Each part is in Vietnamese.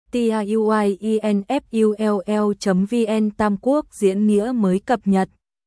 tiuinfull.vn Tam Quốc diễn nghĩa mới cập nhật.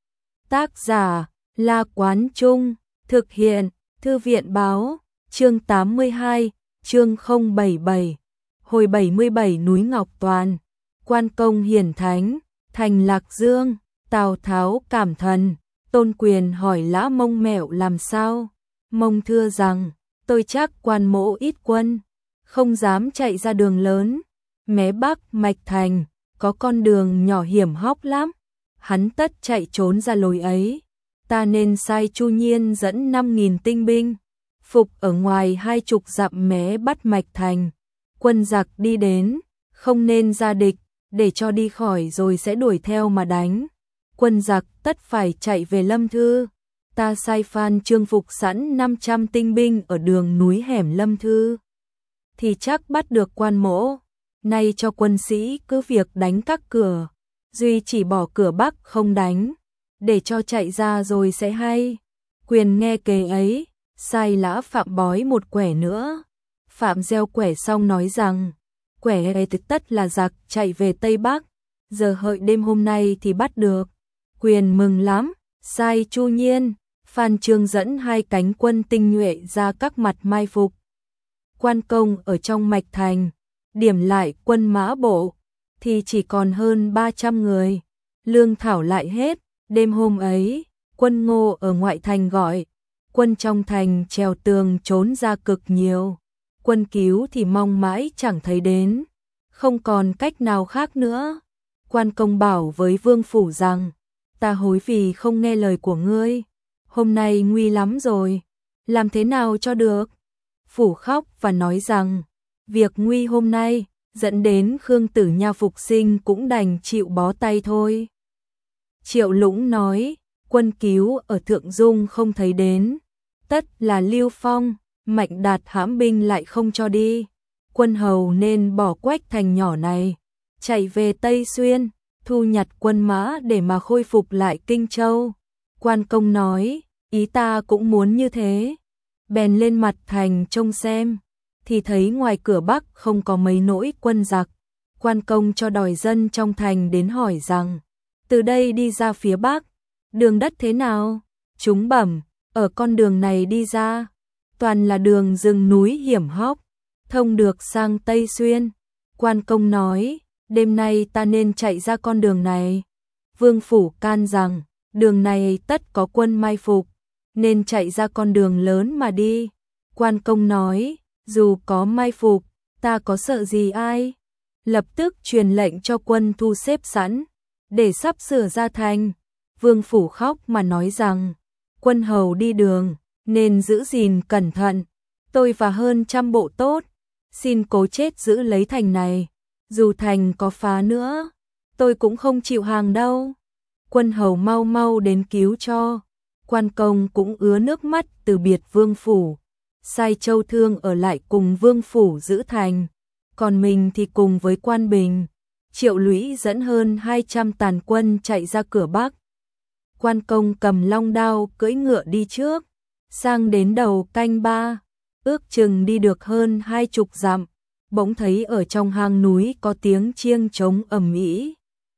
Tác giả La Quán Trung, thực hiện Thư viện Báo, chương 82, chương 077, hồi 77 núi Ngọc Toàn, Quan Công hiển thánh, thành Lạc Dương, Tào Tháo cảm thần, Tôn Quyền hỏi Lã Mông mẹo làm sao, Mông thưa rằng, tôi chắc Quan Mỗ ít quân, không dám chạy ra đường lớn, mé Bắc Mạch Thành, có con đường nhỏ hiểm hóc lắm, hắn tất chạy trốn ra lối ấy, ta nên sai Chu Nhiên dẫn 5.000 tinh binh, phục ở ngoài 20 dặm mé bắt Mạch Thành, quân giặc đi đến, không nên ra địch, để cho đi khỏi rồi sẽ đuổi theo mà đánh, quân giặc tất phải chạy về Lâm Thư, ta sai Phan Trương phục sẵn 500 tinh binh ở đường núi hẻm Lâm Thư, thì chắc bắt được Quan Mỗ. Nay cho quân sĩ cứ việc đánh các cửa, duy chỉ bỏ cửa Bắc không đánh, để cho chạy ra rồi sẽ hay. Quyền nghe kế ấy, sai Lã Phạm bói một quẻ nữa. Phạm gieo quẻ xong nói rằng, quẻ ấy tất là giặc chạy về Tây Bắc, giờ hợi đêm hôm nay thì bắt được. Quyền mừng lắm, sai Chu Nhiên, Phan Trương dẫn 2 cánh quân tinh nhuệ ra các mặt mai phục. Quan Công ở trong Mạch Thành, điểm lại quân mã bộ, thì chỉ còn hơn 300 người, lương thảo lại hết, đêm hôm ấy, quân Ngô ở ngoại thành gọi, quân trong thành trèo tường trốn ra cực nhiều, quân cứu thì mong mãi chẳng thấy đến, không còn cách nào khác nữa. Quan Công bảo với Vương Phủ rằng, ta hối vì không nghe lời của ngươi, hôm nay nguy lắm rồi, làm thế nào cho được? Phủ khóc và nói rằng, việc nguy hôm nay, dẫn đến Khương Tử Nha phục sinh cũng đành chịu bó tay thôi. Triệu Lũng nói, quân cứu ở Thượng Dung không thấy đến, tất là Lưu Phong, Mạnh Đạt hãm binh lại không cho đi, quân hầu nên bỏ Quách Thành nhỏ này, chạy về Tây Xuyên, thu nhặt quân mã để mà khôi phục lại Kinh Châu. Quan Công nói, ý ta cũng muốn như thế, bèn lên mặt thành trông xem, thì thấy ngoài cửa Bắc không có mấy nỗi quân giặc. Quan Công cho đòi dân trong thành đến hỏi rằng, từ đây đi ra phía Bắc, đường đất thế nào? Chúng bẩm, ở con đường này đi ra, toàn là đường rừng núi hiểm hóc, thông được sang Tây Xuyên. Quan Công nói, đêm nay ta nên chạy ra con đường này. Vương Phủ can rằng, đường này tất có quân mai phục, nên chạy ra con đường lớn mà đi. Quan Công nói, dù có mai phục, ta có sợ gì ai? Lập tức truyền lệnh cho quân thu xếp sẵn, để sắp sửa ra thành. Vương Phủ khóc mà nói rằng, quân hầu đi đường, nên giữ gìn cẩn thận. Tôi và hơn 100 bộ tốt, xin cố chết giữ lấy thành này. Dù thành có phá nữa, tôi cũng không chịu hàng đâu. Quân hầu mau mau đến cứu cho. Quan Công cũng ứa nước mắt từ biệt Vương Phủ, sai Châu Thương ở lại cùng Vương Phủ giữ thành, còn mình thì cùng với Quan Bình, Triệu Lũy dẫn hơn 200 tàn quân chạy ra cửa Bắc. Quan Công cầm long đao cưỡi ngựa đi trước, sang đến đầu canh 3, ước chừng đi được hơn 20 dặm, bỗng thấy ở trong hang núi có tiếng chiêng trống ầm ĩ.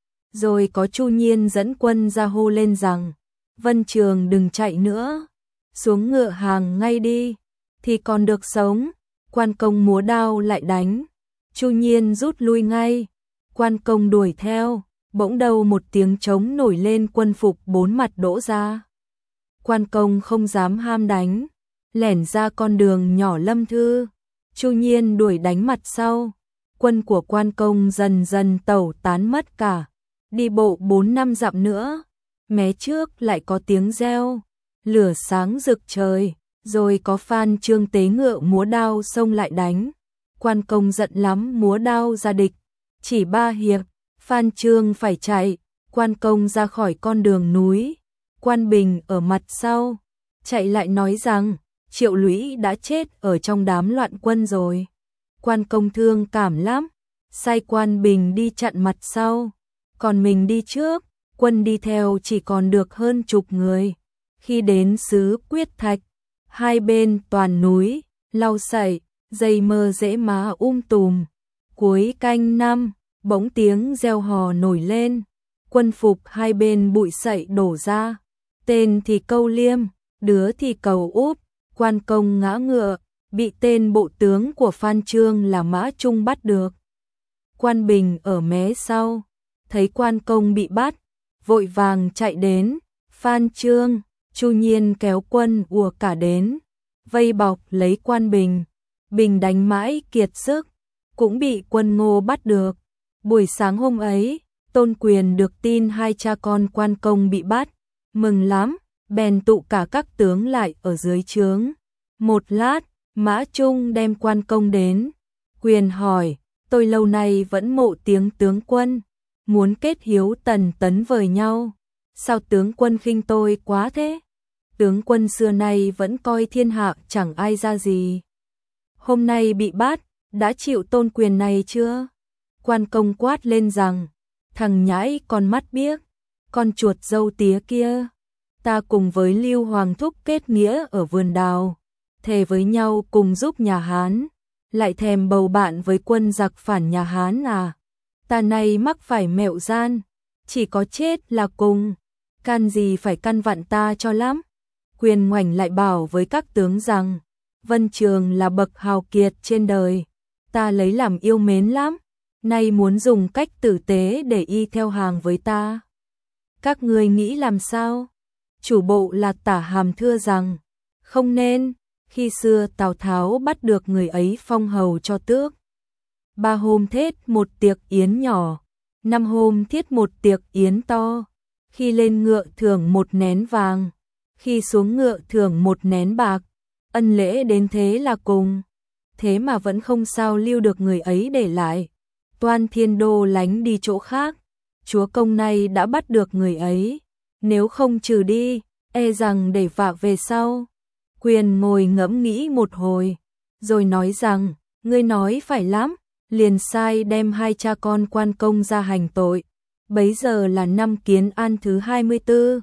Rồi có Chu Nhiên dẫn quân ra hô lên rằng, Vân Trường đừng chạy nữa, xuống ngựa hàng ngay đi, thì còn được sống. Quan Công múa đao lại đánh, Chu Nhiên rút lui ngay, Quan Công đuổi theo, bỗng đầu một tiếng trống nổi lên, quân phục 4 mặt đổ ra. Quan Công không dám ham đánh, lẻn ra con đường nhỏ Lâm Thư, Chu Nhiên đuổi đánh mặt sau, quân của Quan Công dần dần tẩu tán mất cả, đi bộ 4-5 dặm nữa, mé trước lại có tiếng reo, lửa sáng rực trời, rồi có Phan Trương tế ngựa múa đao xông lại đánh. Quan Công giận lắm múa đao ra địch, chỉ 3 hiệp, Phan Trương phải chạy, Quan Công ra khỏi con đường núi, Quan Bình ở mặt sau, chạy lại nói rằng, Triệu Lũy đã chết ở trong đám loạn quân rồi. Quan Công thương cảm lắm, sai Quan Bình đi chặn mặt sau, còn mình đi trước, quân đi theo chỉ còn được hơn chục người. Khi đến xứ Quyết Thạch, hai bên toàn núi, lau sậy, dây mơ rễ má tùm, Cuối canh năm, bỗng tiếng reo hò nổi lên, quân phục hai bên bụi sậy đổ ra, tên thì câu liêm, đứa thì cầu úp, quan công ngã ngựa, bị tên bộ tướng của Phan Chương là Mã Trung bắt được. Quan Bình ở mé sau, thấy quan công bị bắt, vội vàng chạy đến, Phan Chương, Chu Nhiên kéo quân ùa cả đến, vây bọc lấy quan Bình, Bình đánh mãi kiệt sức, cũng bị quân Ngô bắt được. Buổi sáng hôm ấy, Tôn Quyền được tin hai cha con quan công bị bắt, mừng lắm, bèn tụ cả các tướng lại ở dưới trướng. Một lát, Mã Trung đem quan công đến, Quyền hỏi, tôi lâu nay vẫn mộ tiếng tướng quân, muốn kết hiếu Tần Tấn với nhau, sao tướng quân khinh tôi quá thế? Tướng quân xưa nay vẫn coi thiên hạ chẳng ai ra gì. Hôm nay bị bắt, đã chịu Tôn Quyền này chưa? Quan công quát lên rằng, thằng nhãi con mắt biếc, con chuột dâu tía kia, ta cùng với Lưu Hoàng thúc kết nghĩa ở vườn đào, thề với nhau cùng giúp nhà Hán, lại thèm bầu bạn với quân giặc phản nhà Hán à? Ta nay mắc phải mẹo gian, chỉ có chết là cùng, can gì phải căn vặn ta cho lắm. Quyền ngoảnh lại bảo với các tướng rằng, Vân Trường là bậc hào kiệt trên đời, ta lấy làm yêu mến lắm, nay muốn dùng cách tử tế để y theo hàng với ta. Các ngươi nghĩ làm sao? Chủ bộ là Tả Hàm thưa rằng, không nên, khi xưa Tào Tháo bắt được người ấy phong hầu cho tước. 3 hôm thết một tiệc yến nhỏ, 5 hôm thiết một tiệc yến to, khi lên ngựa thưởng 1 nén vàng, khi xuống ngựa thưởng 1 nén bạc, ân lễ đến thế là cùng, thế mà vẫn không sao lưu được người ấy để lại. Toan Thiên Đô lánh đi chỗ khác, chúa công này đã bắt được người ấy, nếu không trừ đi, e rằng để vạ về sau. Quyền ngồi ngẫm nghĩ một hồi, rồi nói rằng, ngươi nói phải lắm, liền sai đem hai cha con quan công ra hành tội. Bấy giờ là năm Kiến An thứ 24,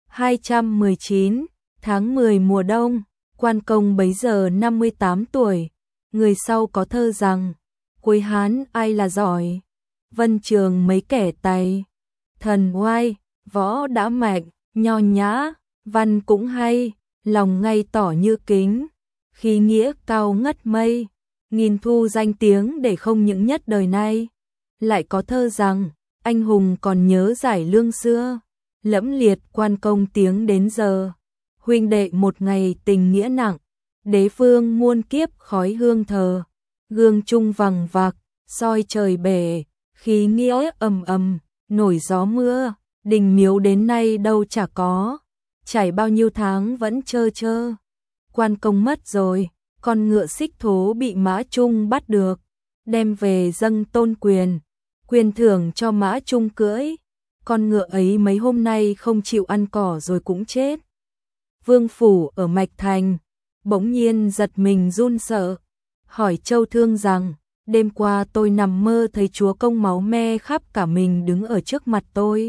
219, tháng 10 mùa đông, quan công bấy giờ 58 tuổi. Người sau có thơ rằng, cuối Hán ai là giỏi, Vân Trường mấy kẻ tài, thần oai, võ đã mạnh, nho nhã, văn cũng hay, lòng ngay tỏ như kính, khí nghĩa cao ngất mây, nghìn thu danh tiếng để không những nhất đời nay. Lại có thơ rằng, anh hùng còn nhớ giải lương xưa, lẫm liệt quan công tiếng đến giờ, huynh đệ một ngày tình nghĩa nặng, đế vương muôn kiếp khói hương thờ, gương trung vằng vặc, soi trời bể, khí nghĩa ầm ầm, nổi gió mưa, đình miếu đến nay đâu chả có, trải bao nhiêu tháng vẫn trơ trơ. Quan công mất rồi, con ngựa xích thố bị Mã Trung bắt được, đem về dâng Tôn Quyền, quyền thưởng cho Mã Trung cưỡi, con ngựa ấy mấy hôm nay không chịu ăn cỏ rồi cũng chết. Vương phủ ở Mạch Thành, bỗng nhiên giật mình run sợ, hỏi Châu Thương rằng, đêm qua tôi nằm mơ thấy chúa công máu me khắp cả mình đứng ở trước mặt tôi.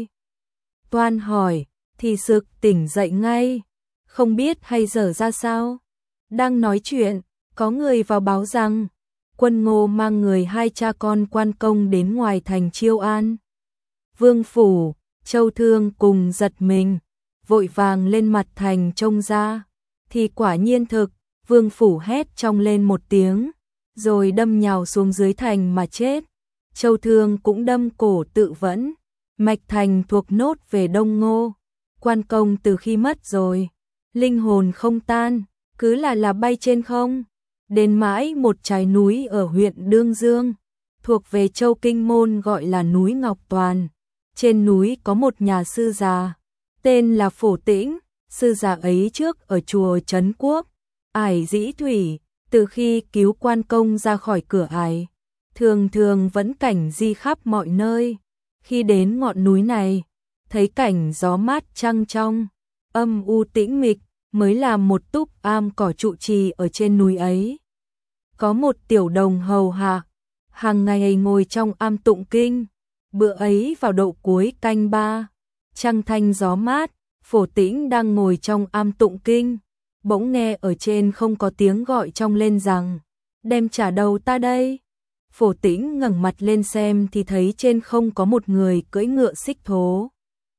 Toan hỏi, thì sực tỉnh dậy ngay, không biết hay dở ra sao. Đang nói chuyện, có người vào báo rằng, quân Ngô mang người hai cha con quan công đến ngoài thành Chiêu An. Vương phủ, Châu Thương cùng giật mình, vội vàng lên mặt thành trông ra, thì quả nhiên thực, Vương phủ hét trong lên một tiếng, rồi đâm nhào xuống dưới thành mà chết. Châu Thương cũng đâm cổ tự vẫn. Mạch Thành thuộc nốt về Đông Ngô, quan công từ khi mất rồi, linh hồn không tan, cứ là bay trên không, đến mãi một trái núi ở huyện Đương Dương, thuộc về Châu Kinh Môn gọi là núi Ngọc Toàn. Trên núi có một nhà sư già, tên là Phổ Tĩnh, sư già ấy trước ở chùa Trấn Quốc, ải Dĩ Thủy, từ khi cứu quan công ra khỏi cửa ải, thường thường vẫn cảnh di khắp mọi nơi. Khi đến ngọn núi này, thấy cảnh gió mát trăng trong, âm u tĩnh mịch, mới làm một túp am cỏ trụ trì ở trên núi ấy. Có một tiểu đồng hầu hạ, hàng ngày ngồi trong am tụng kinh. Bữa ấy vào độ cuối canh 3, trăng thanh gió mát, Phổ Tĩnh đang ngồi trong am tụng kinh, bỗng nghe ở trên không có tiếng gọi trong lên rằng, đem trả đầu ta đây. Phổ Tĩnh ngẩng mặt lên xem thì thấy trên không có một người cưỡi ngựa xích thố,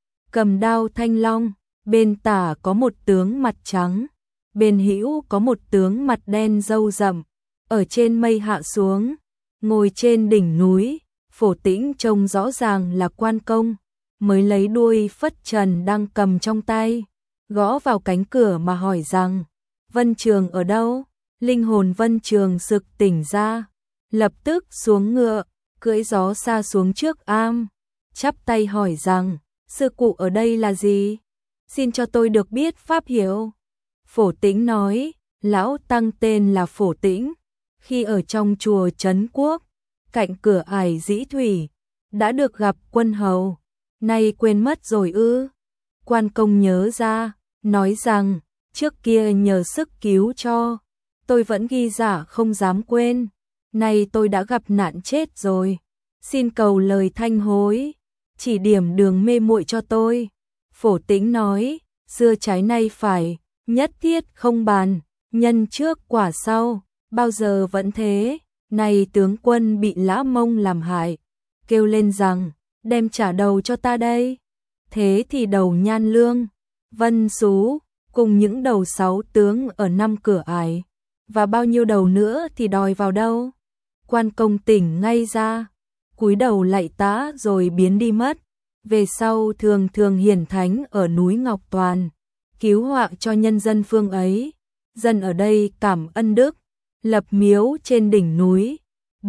cầm đao thanh long, bên tả có một tướng mặt trắng, bên hữu có một tướng mặt đen râu rậm, ở trên mây hạ xuống, ngồi trên đỉnh núi. Phổ Tĩnh trông rõ ràng là Quan Công, mới lấy đuôi phất trần đang cầm trong tay, gõ vào cánh cửa mà hỏi rằng: Vân Trường ở đâu? Linh hồn Vân Trường sực tỉnh ra, lập tức xuống ngựa, cưỡi gió xa xuống trước am, chắp tay hỏi rằng: sư cụ ở đây là gì? Xin cho tôi được biết pháp hiệu. Phổ Tĩnh nói: lão tăng tên là Phổ Tĩnh, khi ở trong chùa Trấn Quốc, cạnh cửa ải Dĩ Thủy, đã được gặp quân hầu, nay quên mất rồi ư? Quan Công nhớ ra, nói rằng: trước kia nhờ sức cứu cho, tôi vẫn ghi giả không dám quên, nay tôi đã gặp nạn chết rồi, xin cầu lời thanh hối, chỉ điểm đường mê muội cho tôi. Phổ Tĩnh nói: xưa trái nay phải, nhất thiết không bàn, nhân trước quả sau, bao giờ vẫn thế. Này tướng quân bị Lã Mông làm hại, kêu lên rằng: đem trả đầu cho ta đây. Thế thì đầu Nhan Lương, Vân Sú, cùng những đầu 6 tướng ở 5 cửa ải, và bao nhiêu đầu nữa thì đòi vào đâu? Quan Công tỉnh ngay ra, cúi đầu lạy tá rồi biến đi mất. Về sau thường thường hiển thánh ở núi Ngọc Toàn, cứu họa cho nhân dân phương ấy. Dân ở đây cảm ân đức, lập miếu trên đỉnh núi,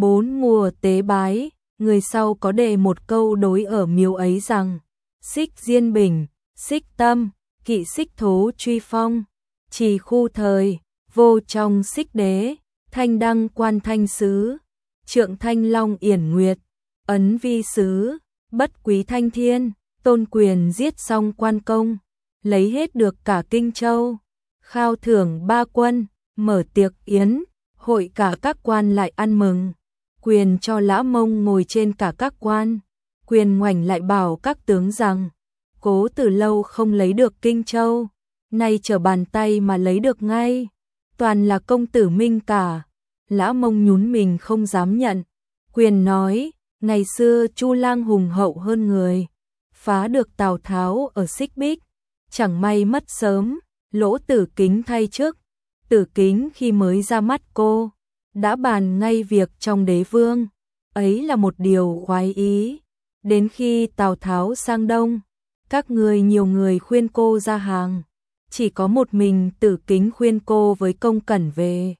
4 mùa tế bái. Người sau có đề một câu đối ở miếu ấy rằng: xích diên bình, xích tâm, kỵ xích thố truy phong, trì khu thời, vô trong xích đế, thanh đăng quan thanh sứ, trượng thanh long yển nguyệt, ấn vi sứ, bất quý thanh thiên. Tôn Quyền giết xong Quan Công, lấy hết được cả Kinh Châu, khao thưởng 3 quân, mở tiệc yến, hội cả các quan lại ăn mừng. Quyền cho Lã Mông ngồi trên cả các quan. Quyền ngoảnh lại bảo các tướng rằng: cố từ lâu không lấy được Kinh Châu, nay trở bàn tay mà lấy được ngay, toàn là công tử Minh cả. Lã Mông nhún mình không dám nhận. Quyền nói: ngày xưa Chu Lang hùng hậu hơn người, phá được Tào Tháo ở Xích Bích, chẳng may mất sớm, Lỗ Tử Kính thay chức. Tử Kính khi mới ra mắt cô, đã bàn ngay việc trong đế vương, ấy là một điều khoái ý. Đến khi Tào Tháo sang Đông, các người nhiều người khuyên cô ra hàng, chỉ có một mình Tử Kính khuyên cô với công cẩn về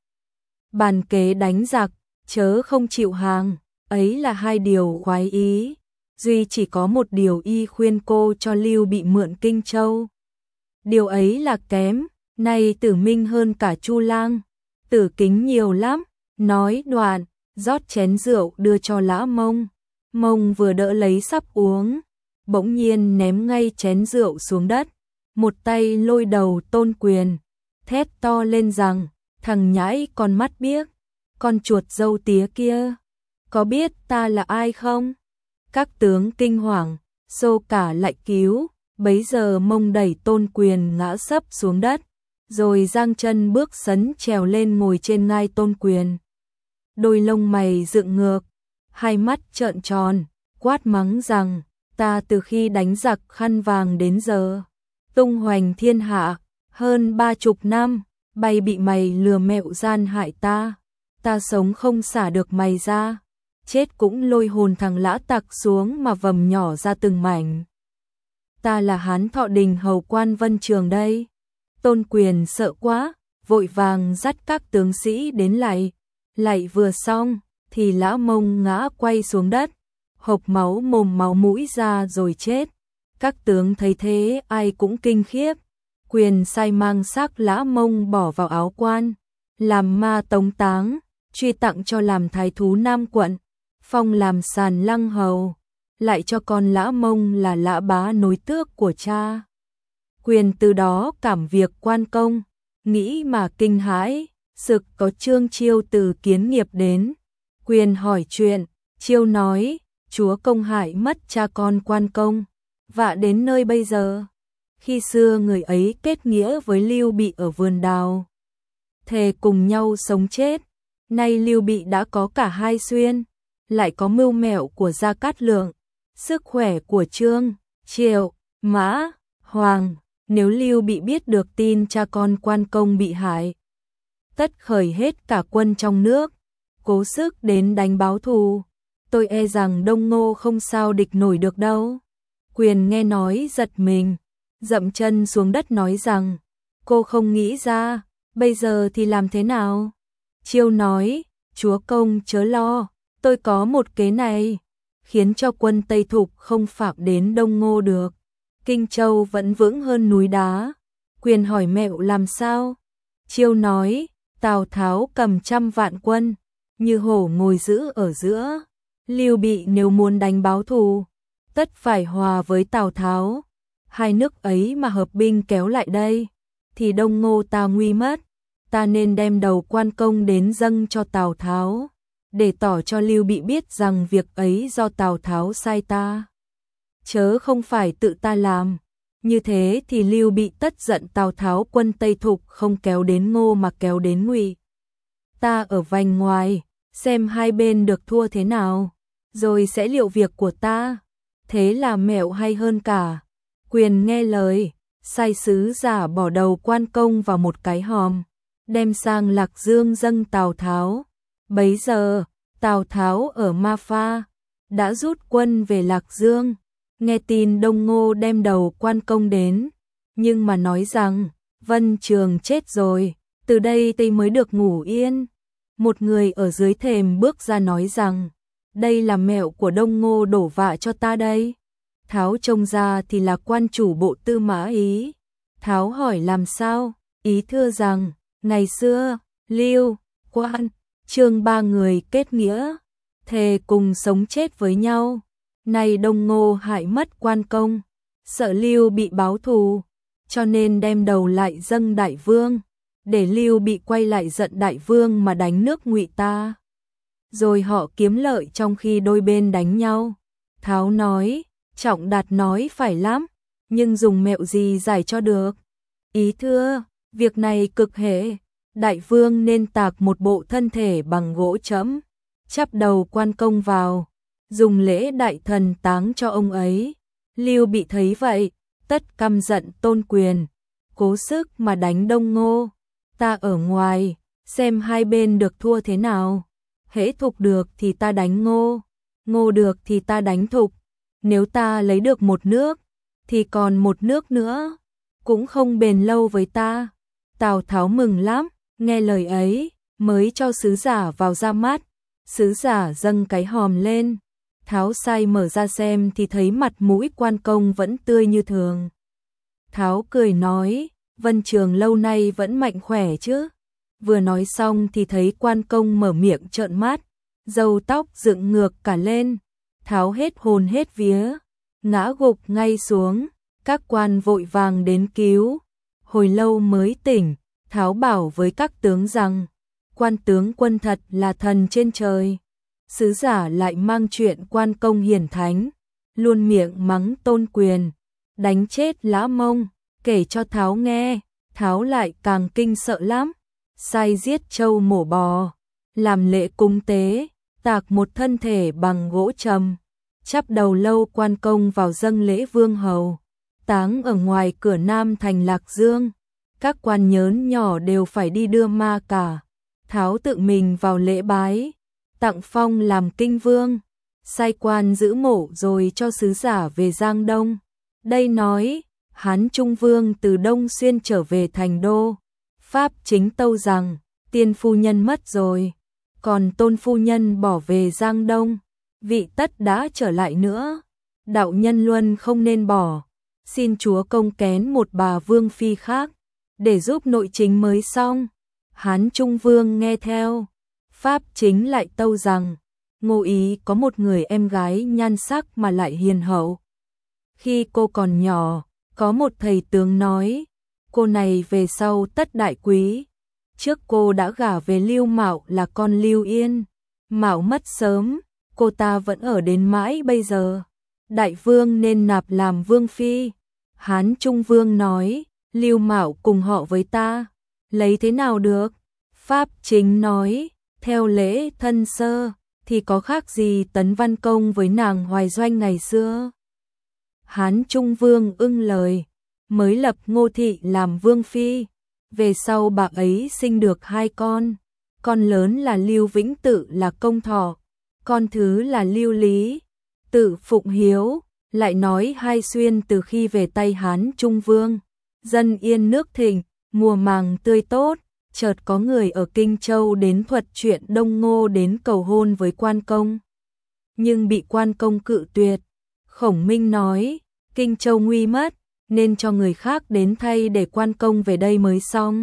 bàn kế đánh giặc, chớ không chịu hàng, ấy là 2 điều khoái ý. Duy chỉ có một điều y khuyên cô cho Lưu Bị mượn Kinh Châu. Điều ấy là kém, nay Tử Minh hơn cả Chu Lang. Tử Kính nhiều lắm, nói đoạn, rót chén rượu đưa cho Lã Mông. Mông vừa đỡ lấy sắp uống, bỗng nhiên ném ngay chén rượu xuống đất, một tay lôi đầu Tôn Quyền, thét to lên rằng: thằng nhãi con mắt biếc, con chuột râu tía kia, có biết ta là ai không? Các tướng kinh hoàng, xô cả lại cứu. Bấy giờ Mông đẩy Tôn Quyền ngã sấp xuống đất, rồi giang chân bước sấn trèo lên ngồi trên ngai Tôn Quyền. Đôi lông mày dựng ngược, 2 mắt trợn tròn, quát mắng rằng: ta từ khi đánh giặc Khăn Vàng đến giờ, tung hoành thiên hạ, hơn 30 năm, bay bị mày lừa mẹo gian hại ta. Ta sống không xả được mày ra, chết cũng lôi hồn thằng Lã Tặc xuống mà vầm nhỏ ra từng mảnh. Ta là Hán Thọ Đình hầu quan Vân Trường đây. Tôn Quyền sợ quá, vội vàng dắt các tướng sĩ đến lạy. Lạy vừa xong, thì Lã Mông ngã quay xuống đất, hộc máu mồm máu mũi ra rồi chết. Các tướng thấy thế ai cũng kinh khiếp. Quyền sai mang xác Lã Mông bỏ vào áo quan, làm ma tống táng, truy tặng cho làm thái thú Nam quận, phong làm sàn lăng hầu, lại cho con Lã Mông là Lã Bá nối tước của cha. Quyền từ đó cảm việc Quan Công, nghĩ mà kinh hãi. Sực có Trương Chiêu từ Kiến Nghiệp đến. Quyền hỏi chuyện, Chiêu nói: chúa công hại mất cha con Quan Công, vạ đến nơi bây giờ. Khi xưa người ấy kết nghĩa với Lưu Bị ở vườn đào, thề cùng nhau sống chết. Nay Lưu Bị đã có cả 2 xuyên, lại có mưu mẹo của Gia Cát Lượng, sức khỏe của Trương, Triệu, Mã, Hoàng, nếu Lưu Bị biết được tin cha con quan công bị hại, tất khởi hết cả quân trong nước, cố sức đến đánh báo thù, tôi e rằng Đông Ngô không sao địch nổi được đâu. Quyền nghe nói giật mình, dậm chân xuống đất nói rằng, cô không nghĩ ra, bây giờ thì làm thế nào? Chiêu nói, chúa công chớ lo, tôi có một kế này, khiến cho quân Tây Thục không phạm đến Đông Ngô được. Kinh Châu vẫn vững hơn núi đá. Quyền hỏi mẹo làm sao? Chiêu nói, Tào Tháo cầm 100 vạn quân, như hổ ngồi giữ ở giữa. Lưu Bị nếu muốn đánh báo thù, tất phải hòa với Tào Tháo. Hai nước ấy mà hợp binh kéo lại đây, thì Đông Ngô ta nguy mất. Ta nên đem đầu quan công đến dâng cho Tào Tháo, để tỏ cho Lưu Bị biết rằng việc ấy do Tào Tháo sai ta, chớ không phải tự ta làm. Như thế thì Lưu Bị tất giận Tào Tháo quân Tây Thục không kéo đến Ngô mà kéo đến Ngụy. Ta ở vành ngoài, xem hai bên được thua thế nào, rồi sẽ liệu việc của ta. Thế là mẹo hay hơn cả. Quyền nghe lời, sai sứ giả bỏ đầu quan công vào một cái hòm, đem sang Lạc Dương dâng Tào Tháo. Bấy giờ, Tào Tháo ở Ma Pha, đã rút quân về Lạc Dương, nghe tin Đông Ngô đem đầu quan công đến, nhưng mà nói rằng, Vân Trường chết rồi, từ đây tôi mới được ngủ yên. Một người ở dưới thềm bước ra nói rằng, đây là mẹo của Đông Ngô đổ vạ cho ta đây. Tháo trông ra thì là quan chủ bộ Tư Mã Ý. Tháo hỏi làm sao, Ý thưa rằng, ngày xưa, Lưu, Quan, Trương ba người kết nghĩa, thề cùng sống chết với nhau. Nay Đông Ngô hại mất quan công, sợ Lưu Bị báo thù, cho nên đem đầu lại dâng đại vương, để Lưu Bị quay lại giận đại vương mà đánh nước Ngụy ta. Rồi họ kiếm lợi trong khi đôi bên đánh nhau. Tháo nói, Trọng Đạt nói phải lắm, nhưng dùng mẹo gì giải cho được? Ý thưa, việc này cực hệ, đại vương nên tạc một bộ thân thể bằng gỗ chẫm, chắp đầu quan công vào, dùng lễ đại thần táng cho ông ấy. Lưu Bị thấy vậy, tất căm giận Tôn Quyền, cố sức mà đánh Đông Ngô. Ta ở ngoài, xem hai bên được thua thế nào. Hễ Thục được thì ta đánh Ngô, Ngô được thì ta đánh Thục. Nếu ta lấy được một nước, thì còn một nước nữa, cũng không bền lâu với ta. Tào Tháo mừng lắm, nghe lời ấy, mới cho sứ giả vào ra mắt. Sứ giả dâng cái hòm lên, Tháo sai mở ra xem thì thấy mặt mũi quan công vẫn tươi như thường. Tháo cười nói, Vân Trường lâu nay vẫn mạnh khỏe chứ? Vừa nói xong thì thấy quan công mở miệng trợn mắt, râu tóc dựng ngược cả lên. Tháo hết hồn hết vía, ngã gục ngay xuống, các quan vội vàng đến cứu. Hồi lâu mới tỉnh, Tháo bảo với các tướng rằng, quan tướng quân thật là thần trên trời. Sứ giả lại mang chuyện quan công hiển thánh, luôn miệng mắng Tôn Quyền, đánh chết Lã Mông, kể cho Tháo nghe. Tháo lại càng kinh sợ lắm, sai giết trâu mổ bò, làm lễ cúng tế, tạc một thân thể bằng gỗ trầm, chắp đầu lâu quan công vào dâng lễ vương hầu, táng ở ngoài cửa Nam thành Lạc Dương. Các quan nhớn nhỏ đều phải đi đưa ma cả. Tháo tự mình vào lễ bái, tặng phong làm kinh vương, sai quan giữ mộ rồi cho sứ giả về Giang Đông. Đây nói, Hán Trung Vương từ Đông Xuyên trở về thành đô. Pháp chính tâu rằng, tiên phu nhân mất rồi, còn tôn phu nhân bỏ về Giang Đông, vị tất đã trở lại nữa. Đạo nhân luân không nên bỏ, xin chúa công kén một bà vương phi khác, để giúp nội chính mới xong. Hán Trung Vương nghe theo. Pháp chính lại tâu rằng, Ngô Ý có một người em gái nhan sắc mà lại hiền hậu. Khi cô còn nhỏ, có một thầy tướng nói, cô này về sau tất đại quý. Trước cô đã gả về Lưu Mạo là con Lưu Yên. Mạo mất sớm, cô ta vẫn ở đến mãi bây giờ. Đại vương nên nạp làm vương phi. Hán Trung Vương nói, Lưu Mạo cùng họ với ta, lấy thế nào được? Pháp chính nói, theo lễ thân sơ, thì có khác gì Tấn Văn Công với nàng Hoài Doanh ngày xưa. Hán Trung Vương ưng lời, mới lập Ngô Thị làm vương phi, về sau bà ấy sinh được 2 con lớn là Lưu Vĩnh tự là Công Thọ, con thứ là Lưu Lý, tự Phụng Hiếu, lại nói Hai Xuyên từ khi về tay Hán Trung Vương, dân yên nước thịnh, mùa màng tươi tốt, chợt có người ở Kinh Châu đến thuật chuyện Đông Ngô đến cầu hôn với quan công, nhưng bị quan công cự tuyệt. Khổng Minh nói, Kinh Châu nguy mất, nên cho người khác đến thay để quan công về đây mới xong.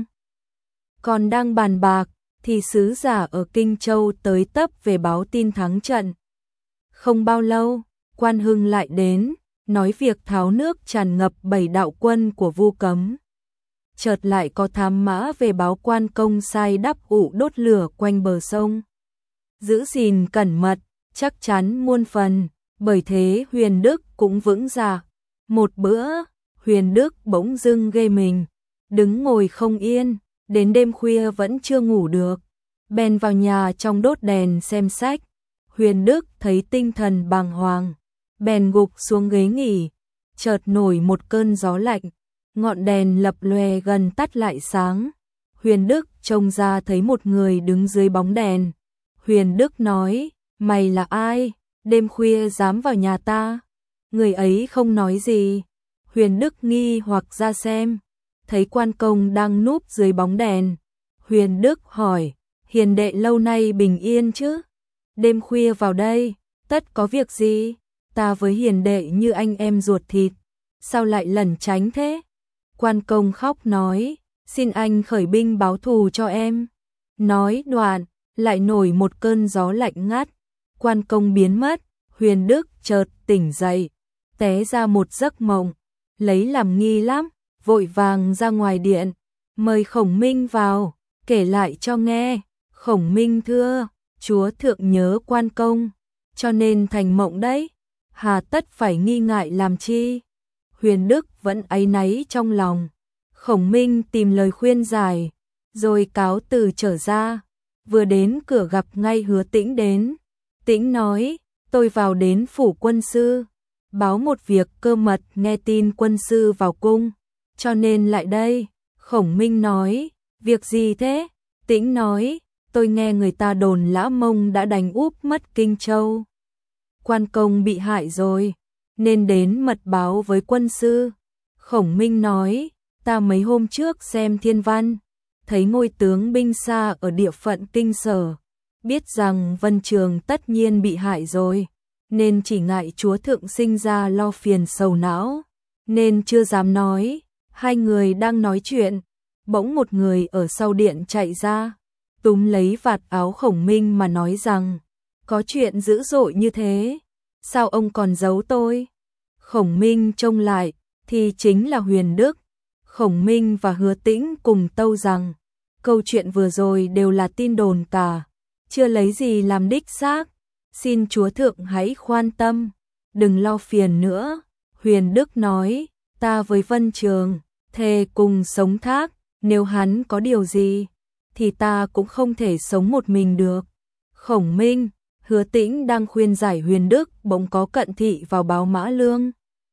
Còn đang bàn bạc, thì sứ giả ở Kinh Châu tới tấp về báo tin thắng trận. Không bao lâu, Quan Hưng lại đến, nói việc tháo nước tràn ngập 7 đạo quân của Vu Cấm. Chợt lại có thám mã về báo quan công sai đắp ụ đốt lửa quanh bờ sông. Giữ gìn cẩn mật, chắc chắn muôn phần, bởi thế Huyền Đức cũng vững dạ. Một bữa, Huyền Đức bỗng dưng ghê mình, đứng ngồi không yên, đến đêm khuya vẫn chưa ngủ được. Bèn vào nhà trong đốt đèn xem sách. Huyền Đức thấy tinh thần bàng hoàng, bèn gục xuống ghế nghỉ, chợt nổi một cơn gió lạnh, ngọn đèn lập lòe gần tắt lại sáng. Huyền Đức trông ra thấy một người đứng dưới bóng đèn. Huyền Đức nói, mày là ai, đêm khuya dám vào nhà ta? Người ấy không nói gì. Huyền Đức nghi hoặc ra xem, thấy quan công đang núp dưới bóng đèn. Huyền Đức hỏi, hiền đệ lâu nay bình yên chứ? Đêm khuya vào đây, tất có việc gì? Ta với hiền đệ như anh em ruột thịt, sao lại lẩn tránh thế? Quan công khóc nói, xin anh khởi binh báo thù cho em. Nói đoạn, lại nổi một cơn gió lạnh ngắt. Quan công biến mất, Huyền Đức chợt tỉnh dậy, té ra một giấc mộng, lấy làm nghi lắm, vội vàng ra ngoài điện, mời Khổng Minh vào, kể lại cho nghe. Khổng Minh thưa, chúa thượng nhớ quan công, cho nên thành mộng đấy, hà tất phải nghi ngại làm chi? Huyền Đức vẫn áy náy trong lòng. Khổng Minh tìm lời khuyên giải, rồi cáo từ trở ra. Vừa đến cửa gặp ngay Hứa Tĩnh đến. Tĩnh nói, tôi vào đến phủ quân sư, báo một việc cơ mật, nghe tin quân sư vào cung, cho nên lại đây. Khổng Minh nói, việc gì thế? Tĩnh nói, tôi nghe người ta đồn Lã Mông đã đánh úp mất Kinh Châu. Quan công bị hại rồi, nên đến mật báo với quân sư. Khổng Minh nói, ta mấy hôm trước xem thiên văn, thấy ngôi tướng binh xa ở địa phận Kinh Sở, biết rằng Vân Trường tất nhiên bị hại rồi, nên chỉ ngại chúa thượng sinh ra lo phiền sầu não, nên chưa dám nói. Hai người đang nói chuyện, bỗng một người ở sau điện chạy ra, túm lấy vạt áo Khổng Minh mà nói rằng, có chuyện dữ dội như thế, sao ông còn giấu tôi? Khổng Minh trông lại, thì chính là Huyền Đức. Khổng Minh và Hứa Tĩnh cùng tâu rằng, câu chuyện vừa rồi đều là tin đồn cả, chưa lấy gì làm đích xác, xin chúa thượng hãy khoan tâm, đừng lo phiền nữa. Huyền Đức nói, ta với Vân Trường, thề cùng sống thác, nếu hắn có điều gì, thì ta cũng không thể sống một mình được. Khổng Minh, Hứa Tĩnh đang khuyên giải Huyền Đức, bỗng có cận thị vào báo Mã Lương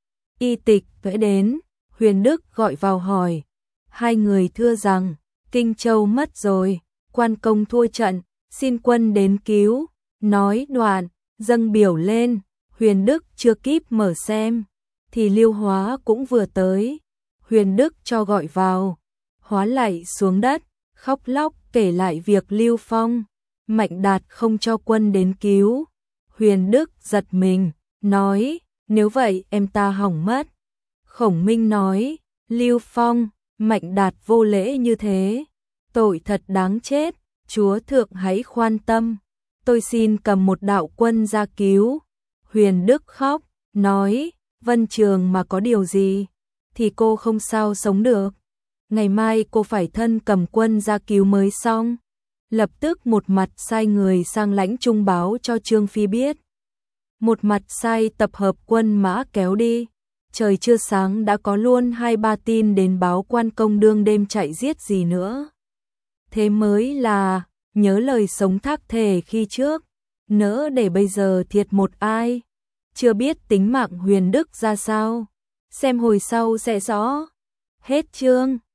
y tịch vẽ đến. Huyền Đức gọi vào hỏi, hai người thưa rằng, Kinh Châu mất rồi, quan công thua trận, xin quân đến cứu. Nói đoạn, dâng biểu lên. Huyền Đức chưa kịp mở xem, thì Liêu Hóa cũng vừa tới. Huyền Đức cho gọi vào, Hóa lạy xuống đất, khóc lóc kể lại việc Lưu Phong, Mạnh Đạt không cho quân đến cứu. Huyền Đức giật mình, nói, nếu vậy em ta hỏng mất. Khổng Minh nói, Lưu Phong, Mạnh Đạt vô lễ như thế, tội thật đáng chết, chúa thượng hãy khoan tâm, tôi xin cầm một đạo quân ra cứu. Huyền Đức khóc, nói, Vân Trường mà có điều gì, thì cô không sao sống được, ngày mai cô phải thân cầm quân ra cứu mới xong. Lập tức một mặt sai người sang Lãnh Trung báo cho Trương Phi biết, một mặt sai tập hợp quân mã kéo đi. Trời chưa sáng đã có luôn 2-3 tin đến báo quan công đương đêm chạy giết gì nữa. Thế mới là nhớ lời sống thác thề khi trước, nỡ để bây giờ thiệt một ai, chưa biết tính mạng Huyền Đức ra sao, xem hồi sau sẽ rõ. Hết chương.